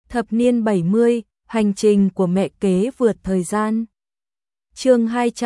Thập niên 70, hành trình của mẹ kế vượt thời gian. Chương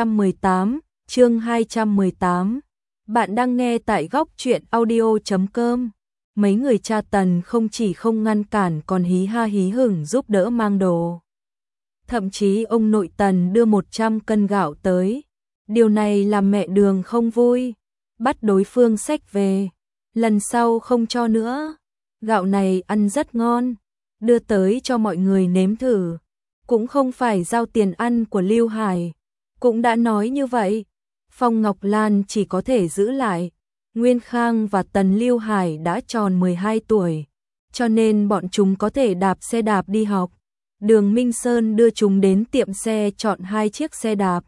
218. Bạn đang nghe tại góc truyện audio.com. Mấy người cha Tần không chỉ không ngăn cản còn hí ha hí hửng giúp đỡ mang đồ. Thậm chí ông nội Tần đưa 100 cân gạo tới. Điều này làm mẹ Đường không vui, bắt đối phương xách về. Lần sau không cho nữa. Gạo này ăn rất ngon, đưa tới cho mọi người nếm thử. Cũng không phải giao tiền ăn của Lưu Hải. Cũng đã nói như vậy, Phong Ngọc Lan chỉ có thể giữ lại. Nguyên Khang và Tần Lưu Hải đã tròn 12 tuổi, cho nên bọn chúng có thể đạp xe đạp đi học. Đường Minh Sơn đưa chúng đến tiệm xe chọn 2 chiếc xe đạp.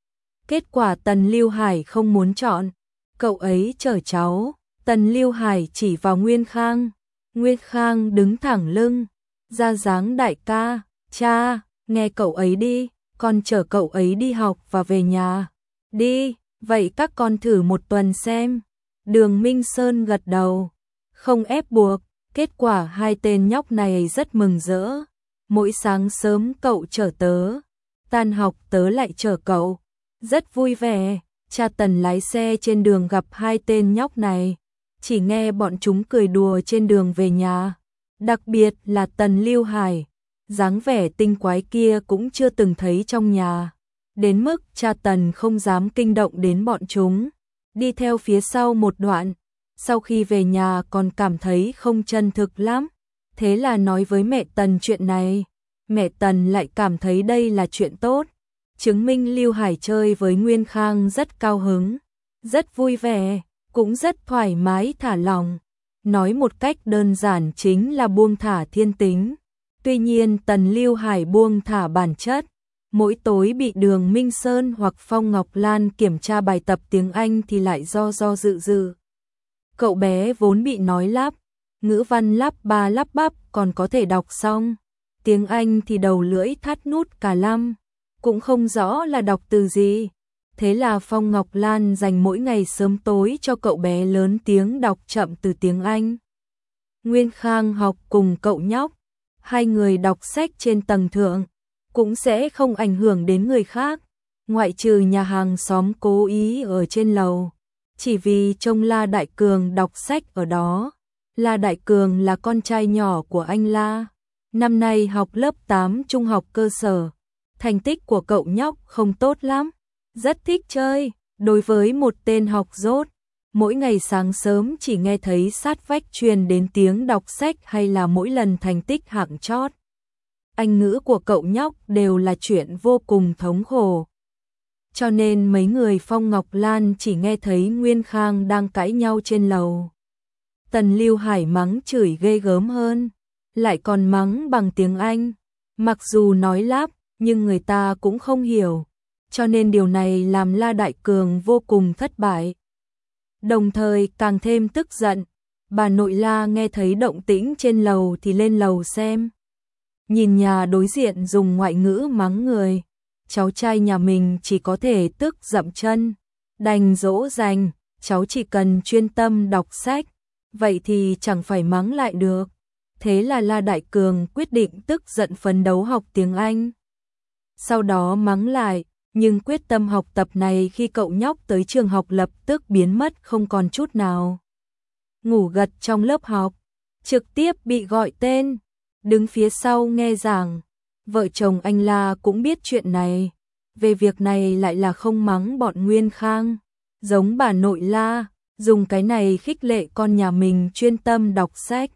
Kết quả Tần Lưu Hải không muốn chọn, cậu ấy chở cháu. Tần Lưu Hải chỉ vào Nguyên Khang. Nguyên Khang đứng thẳng lưng, ra dáng đại ca. Cha, nghe cậu ấy đi, con chở cậu ấy đi học và về nhà. Đi, vậy các con thử một tuần xem. Đường Minh Sơn gật đầu, không ép buộc. Kết quả hai tên nhóc này rất mừng rỡ. Mỗi sáng sớm cậu chở tớ, tan học tớ lại chở cậu. Rất vui vẻ. Cha Tần lái xe trên đường gặp hai tên nhóc này, chỉ nghe bọn chúng cười đùa trên đường về nhà. Đặc biệt là Tần Lưu Hải, dáng vẻ tinh quái kia cũng chưa từng thấy trong nhà. Đến mức cha Tần không dám kinh động đến bọn chúng. Đi theo phía sau một đoạn, sau khi về nhà còn cảm thấy không chân thực lắm. Thế là nói với mẹ Tần chuyện này. Mẹ Tần lại cảm thấy đây là chuyện tốt, chứng minh Lưu Hải chơi với Nguyên Khang rất cao hứng, rất vui vẻ, cũng rất thoải mái thả lòng. Nói một cách đơn giản chính là buông thả thiên tính. Tuy nhiên Tần Lưu Hải buông thả bản chất. Mỗi tối bị Đường Minh Sơn hoặc Phong Ngọc Lan kiểm tra bài tập tiếng Anh thì lại do dự. Cậu bé vốn bị nói lắp, ngữ văn lắp ba lắp bắp còn có thể đọc xong. Tiếng Anh thì đầu lưỡi thắt nút cả lăm, cũng không rõ là đọc từ gì. Thế là Phong Ngọc Lan dành mỗi ngày sớm tối cho cậu bé lớn tiếng đọc chậm từ tiếng Anh. Nguyên Khang học cùng cậu nhóc, hai người đọc sách trên tầng thượng, cũng sẽ không ảnh hưởng đến người khác, ngoại trừ nhà hàng xóm cố ý ở trên lầu, chỉ vì trông La Đại Cường đọc sách ở đó. La Đại Cường là con trai nhỏ của anh La, năm nay học lớp 8 trung học cơ sở. Thành tích của cậu nhóc không tốt lắm, rất thích chơi. Đối với một tên học dốt, mỗi ngày sáng sớm chỉ nghe thấy sát vách truyền đến tiếng đọc sách hay là mỗi lần thành tích hạng chót. Anh ngữ của cậu nhóc đều là chuyện vô cùng thống khổ. Cho nên mấy người Phong Ngọc Lan chỉ nghe thấy Nguyên Khang đang cãi nhau trên lầu. Tần Lưu Hải mắng chửi ghê gớm hơn, lại còn mắng bằng tiếng Anh. Mặc dù nói lắp, nhưng người ta cũng không hiểu, cho nên điều này làm La Đại Cường vô cùng thất bại. Đồng thời càng thêm tức giận, bà nội La nghe thấy động tĩnh trên lầu thì lên lầu xem. Nhìn nhà đối diện dùng ngoại ngữ mắng người, cháu trai nhà mình chỉ có thể tức dậm chân, đành dỗ dành, cháu chỉ cần chuyên tâm đọc sách, vậy thì chẳng phải mắng lại được. Thế là La Đại Cường quyết định tức giận phấn đấu học tiếng Anh. Sau đó mắng lại, nhưng quyết tâm học tập này khi cậu nhóc tới trường học lập tức biến mất không còn chút nào. Ngủ gật trong lớp học, trực tiếp bị gọi tên, đứng phía sau nghe giảng. Vợ chồng anh La cũng biết chuyện này, về việc này lại là không mắng bọn Nguyên Khang, giống bà nội La, dùng cái này khích lệ con nhà mình chuyên tâm đọc sách.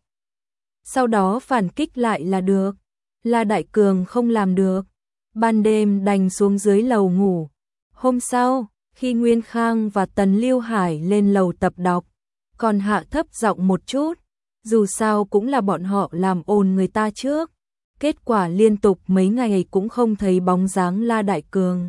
Sau đó phản kích lại là được. La Đại Cường không làm được, ban đêm đành xuống dưới lầu ngủ. Hôm sau, khi Nguyên Khang và Tần Lưu Hải lên lầu tập đọc, còn hạ thấp giọng một chút, dù sao cũng là bọn họ làm ồn người ta trước. Kết quả liên tục mấy ngày cũng không thấy bóng dáng La Đại Cường.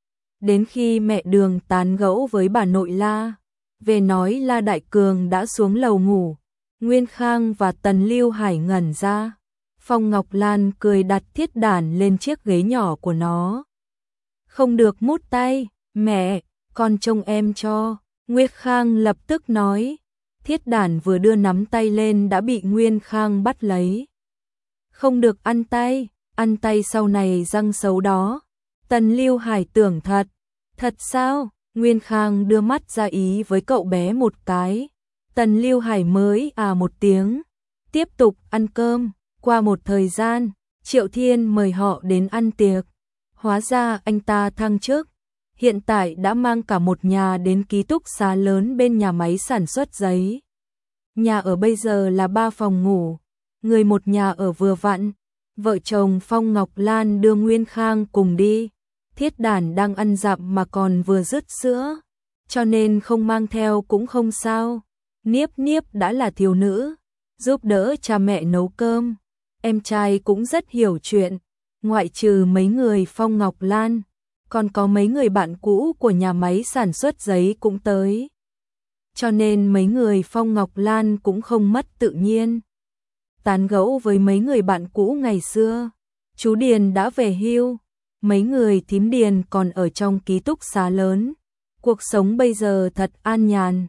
Đến khi mẹ Đường tán gẫu với bà nội La, về nói La Đại Cường đã xuống lầu ngủ, Nguyên Khang và Tần Lưu Hải ngẩn ra. Phong Ngọc Lan cười đặt thiết đàn lên chiếc ghế nhỏ của nó. Không được mút tay, mẹ, con trông em cho. Nguyên Khang lập tức nói. Thiết đàn vừa đưa nắm tay lên đã bị Nguyên Khang bắt lấy. Không được ăn tay sau này răng xấu đó. Tần Lưu Hải tưởng thật. Thật sao? Nguyên Khang đưa mắt ra ý với cậu bé một cái. Tần Lưu Hải mới một tiếng. Tiếp tục ăn cơm. Qua một thời gian, Triệu Thiên mời họ đến ăn tiệc. Hóa ra anh ta thăng chức. Hiện tại đã mang cả một nhà đến ký túc xá lớn bên nhà máy sản xuất giấy. Nhà ở bây giờ là 3 phòng ngủ. Người một nhà ở vừa vặn. Vợ chồng Phong Ngọc Lan đưa Nguyên Khang cùng đi. Thiết Đản đang ăn dặm mà còn vừa dứt sữa, cho nên không mang theo cũng không sao. Niếp Niếp đã là thiếu nữ, giúp đỡ cha mẹ nấu cơm. Em trai cũng rất hiểu chuyện, ngoại trừ mấy người Phong Ngọc Lan, còn có mấy người bạn cũ của nhà máy sản xuất giấy cũng tới. Cho nên mấy người Phong Ngọc Lan cũng không mất tự nhiên. Tán gẫu với mấy người bạn cũ ngày xưa, chú Điền đã về hưu. Mấy người thím Điền còn ở trong ký túc xá lớn. Cuộc sống bây giờ thật an nhàn.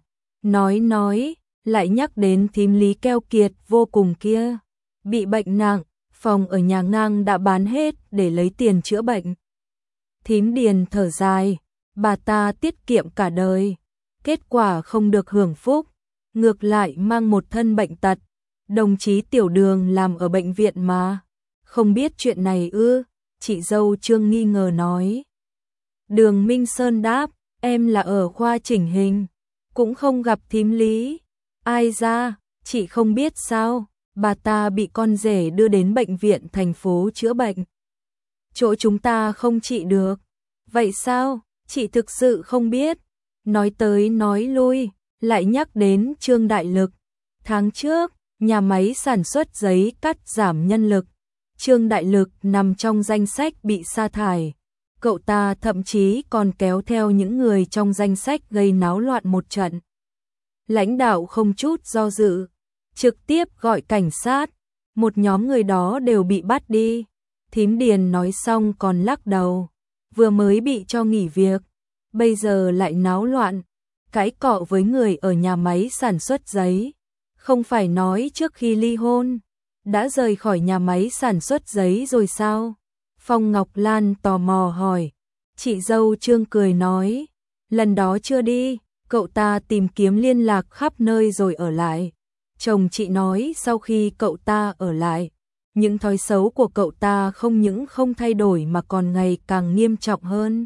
Nói, lại nhắc đến thím Lý keo kiệt vô cùng kia. Bị bệnh nặng, phòng ở nhà ngang đã bán hết để lấy tiền chữa bệnh. Thím Điền thở dài, bà ta tiết kiệm cả đời. Kết quả không được hưởng phúc, ngược lại mang một thân bệnh tật. Đồng chí Tiểu Đường làm ở bệnh viện mà. Không biết chuyện này ư? Chị dâu Trương nghi ngờ nói. Đường Minh Sơn đáp, em là ở khoa chỉnh hình, cũng không gặp thím Lý. Ai ra, chị không biết sao, bà ta bị con rể đưa đến bệnh viện thành phố chữa bệnh. Chỗ chúng ta không trị được. Vậy sao, chị thực sự không biết. Nói tới nói lui, lại nhắc đến Trương Đại Lực. Tháng trước, nhà máy sản xuất giấy cắt giảm nhân lực. Trương Đại Lực nằm trong danh sách bị sa thải. Cậu ta thậm chí còn kéo theo những người trong danh sách gây náo loạn một trận. Lãnh đạo không chút do dự, trực tiếp gọi cảnh sát. Một nhóm người đó đều bị bắt đi. Thím Điền nói xong còn lắc đầu. Vừa mới bị cho nghỉ việc, bây giờ lại náo loạn, cãi cọ với người ở nhà máy sản xuất giấy. Không phải nói trước khi ly hôn đã rời khỏi nhà máy sản xuất giấy rồi sao? Phong Ngọc Lan tò mò hỏi. Chị dâu Trương cười nói, lần đó chưa đi, cậu ta tìm kiếm liên lạc khắp nơi rồi ở lại. Chồng chị nói sau khi cậu ta ở lại, những thói xấu của cậu ta không những không thay đổi mà còn ngày càng nghiêm trọng hơn.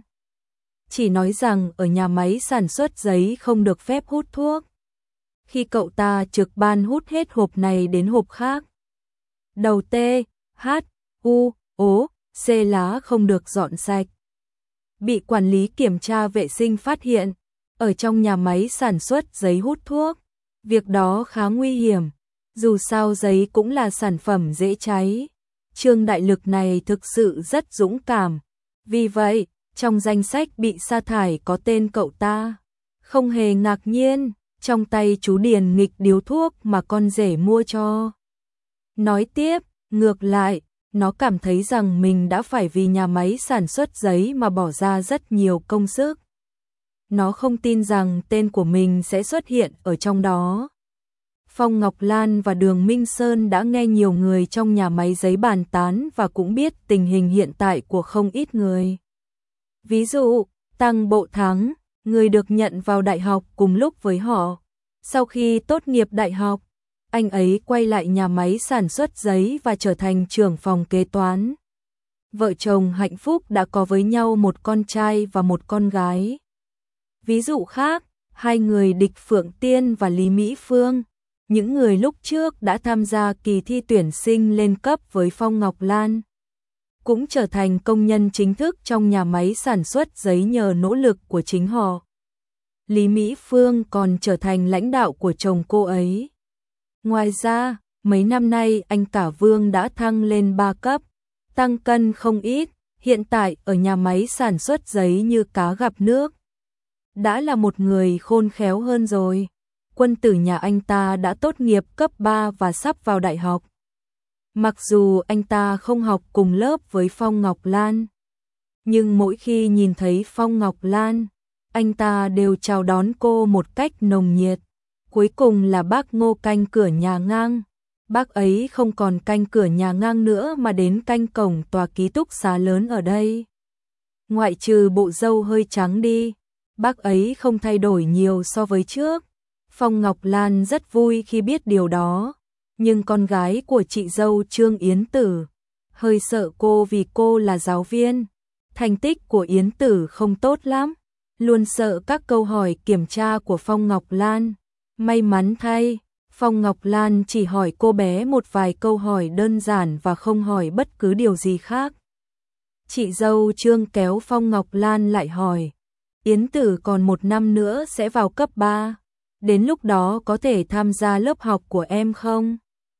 Chỉ nói rằng ở nhà máy sản xuất giấy không được phép hút thuốc. Khi cậu ta trực ban hút hết hộp này đến hộp khác. Đầu T, H, U, O, C lá không được dọn sạch. Bị quản lý kiểm tra vệ sinh phát hiện, ở trong nhà máy sản xuất giấy hút thuốc. Việc đó khá nguy hiểm, dù sao giấy cũng là sản phẩm dễ cháy. Trương Đại Lực này thực sự rất dũng cảm. Vì vậy, trong danh sách bị sa thải có tên cậu ta. Không hề ngạc nhiên, trong tay chú Điền nghịch điếu thuốc mà con rể mua cho. Nói tiếp, ngược lại, nó cảm thấy rằng mình đã phải vì nhà máy sản xuất giấy mà bỏ ra rất nhiều công sức. Nó không tin rằng tên của mình sẽ xuất hiện ở trong đó. Phong Ngọc Lan và Đường Minh Sơn đã nghe nhiều người trong nhà máy giấy bàn tán và cũng biết tình hình hiện tại của không ít người. Ví dụ, Tăng Bộ Thắng, người được nhận vào đại học cùng lúc với họ. Sau khi tốt nghiệp đại học, anh ấy quay lại nhà máy sản xuất giấy và trở thành trưởng phòng kế toán. Vợ chồng hạnh phúc đã có với nhau một con trai và một con gái. Ví dụ khác, hai người Địch Phượng Tiên và Lý Mỹ Phương, những người lúc trước đã tham gia kỳ thi tuyển sinh lên cấp với Phong Ngọc Lan, cũng trở thành công nhân chính thức trong nhà máy sản xuất giấy nhờ nỗ lực của chính họ. Lý Mỹ Phương còn trở thành lãnh đạo của chồng cô ấy. Ngoài ra, mấy năm nay anh cả Vương đã thăng lên 3 cấp, tăng cân không ít, hiện tại ở nhà máy sản xuất giấy như cá gặp nước. Đã là một người khôn khéo hơn rồi. Quân tử nhà anh ta đã tốt nghiệp cấp 3 và sắp vào đại học. Mặc dù anh ta không học cùng lớp với Phong Ngọc Lan, nhưng mỗi khi nhìn thấy Phong Ngọc Lan, anh ta đều chào đón cô một cách nồng nhiệt. Cuối cùng là bác Ngô canh cửa nhà ngang, Bác ấy không còn canh cửa nhà ngang nữa mà đến canh cổng tòa ký túc xá lớn ở đây. Ngoại trừ bộ râu hơi trắng đi, bác ấy không thay đổi nhiều so với trước. Phong Ngọc Lan rất vui khi biết điều đó, nhưng con gái của chị dâu Trương Yến Tử hơi sợ cô vì cô là giáo viên. Thành tích của Yến Tử không tốt lắm, luôn sợ các câu hỏi kiểm tra của Phong Ngọc Lan. May mắn thay, Phong Ngọc Lan chỉ hỏi cô bé một vài câu hỏi đơn giản và không hỏi bất cứ điều gì khác. Chị dâu Trương kéo Phong Ngọc Lan lại hỏi, Yến Tử còn 1 năm nữa sẽ vào cấp 3, đến lúc đó có thể tham gia lớp học của em không?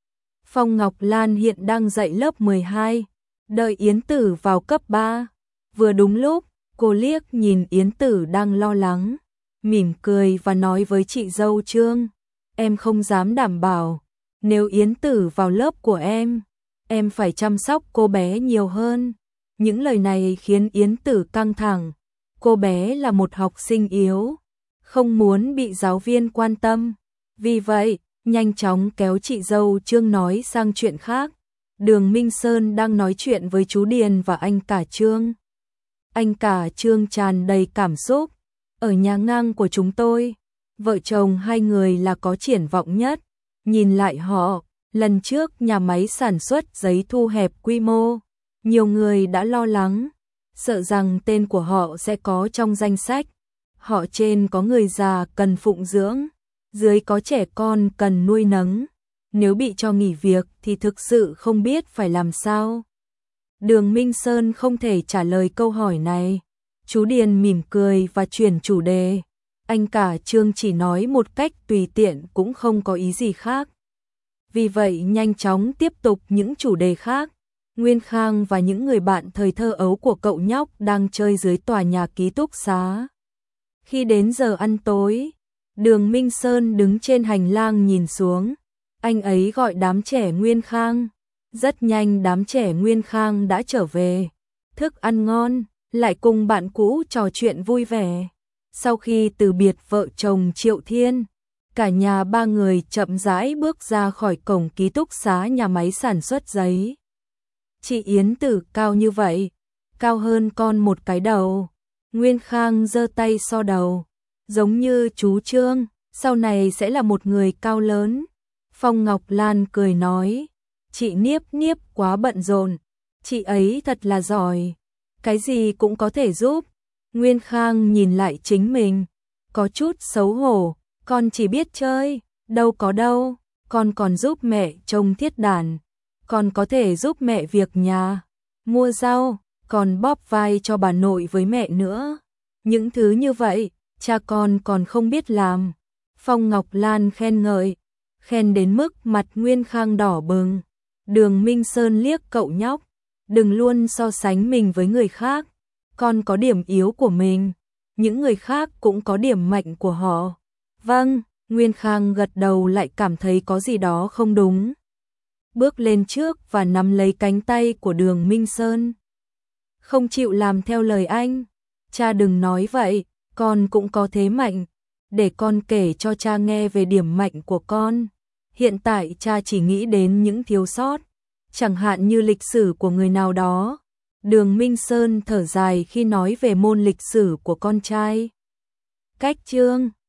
Phong Ngọc Lan hiện đang dạy lớp 12, đợi Yến Tử vào cấp 3. Vừa đúng lúc, cô liếc nhìn Yến Tử đang lo lắng, mỉm cười và nói với chị dâu Trương, em không dám đảm bảo, nếu Yến Tử vào lớp của em phải chăm sóc cô bé nhiều hơn. Những lời này khiến Yến Tử căng thẳng, cô bé là một học sinh yếu, không muốn bị giáo viên quan tâm. Vì vậy, nhanh chóng kéo chị dâu Trương nói sang chuyện khác. Đường Minh Sơn đang nói chuyện với chú Điền và anh cả Trương. Anh cả Trương tràn đầy cảm xúc. Ở nhà ngang của chúng tôi, vợ chồng hai người là có triển vọng nhất. Nhìn lại họ, lần trước nhà máy sản xuất giấy thu hẹp quy mô, nhiều người đã lo lắng, sợ rằng tên của họ sẽ có trong danh sách. Họ trên có người già cần phụng dưỡng, dưới có trẻ con cần nuôi nấng. Nếu bị cho nghỉ việc thì thực sự không biết phải làm sao. Đường Minh Sơn không thể trả lời câu hỏi này. Chú Điền mỉm cười và chuyển chủ đề. Anh cả Trương chỉ nói một cách tùy tiện cũng không có ý gì khác. Vì vậy nhanh chóng tiếp tục những chủ đề khác. Nguyên Khang và những người bạn thời thơ ấu của cậu nhóc đang chơi dưới tòa nhà ký túc xá. Khi đến giờ ăn tối, Đường Minh Sơn đứng trên hành lang nhìn xuống. Anh ấy gọi đám trẻ Nguyên Khang. Rất nhanh đám trẻ Nguyên Khang đã trở về. Thức ăn ngon, lại cùng bạn cũ trò chuyện vui vẻ. Sau khi từ biệt vợ chồng Triệu Thiên, cả nhà ba người chậm rãi bước ra khỏi cổng ký túc xá nhà máy sản xuất giấy. Chị Yến Tử cao như vậy, cao hơn con một cái đầu. Nguyên Khang giơ tay so đầu, giống như chú Trương, sau này sẽ là một người cao lớn. Phong Ngọc Lan cười nói, chị Niếp Niếp quá bận rộn, chị ấy thật là giỏi, cái gì cũng có thể giúp. Nguyên Khang nhìn lại chính mình, có chút xấu hổ, con chỉ biết chơi, đâu có đâu, con còn giúp mẹ trông thiết đàn, con có thể giúp mẹ việc nhà, mua rau, còn bóp vai cho bà nội với mẹ nữa. Những thứ như vậy, cha con còn không biết làm. Phong Ngọc Lan khen ngợi, khen đến mức mặt Nguyên Khang đỏ bừng. Đường Minh Sơn liếc cậu nhóc, đừng luôn so sánh mình với người khác, con có điểm yếu của mình, những người khác cũng có điểm mạnh của họ. Vâng, Nguyên Khang gật đầu lại cảm thấy có gì đó không đúng. Bước lên trước và nắm lấy cánh tay của Đường Minh Sơn. Không chịu làm theo lời anh, cha đừng nói vậy, con cũng có thế mạnh, để con kể cho cha nghe về điểm mạnh của con. Hiện tại cha chỉ nghĩ đến những thiếu sót, chẳng hạn như lịch sử của người nào đó. Đường Minh Sơn thở dài khi nói về môn lịch sử của con trai. Cách Trương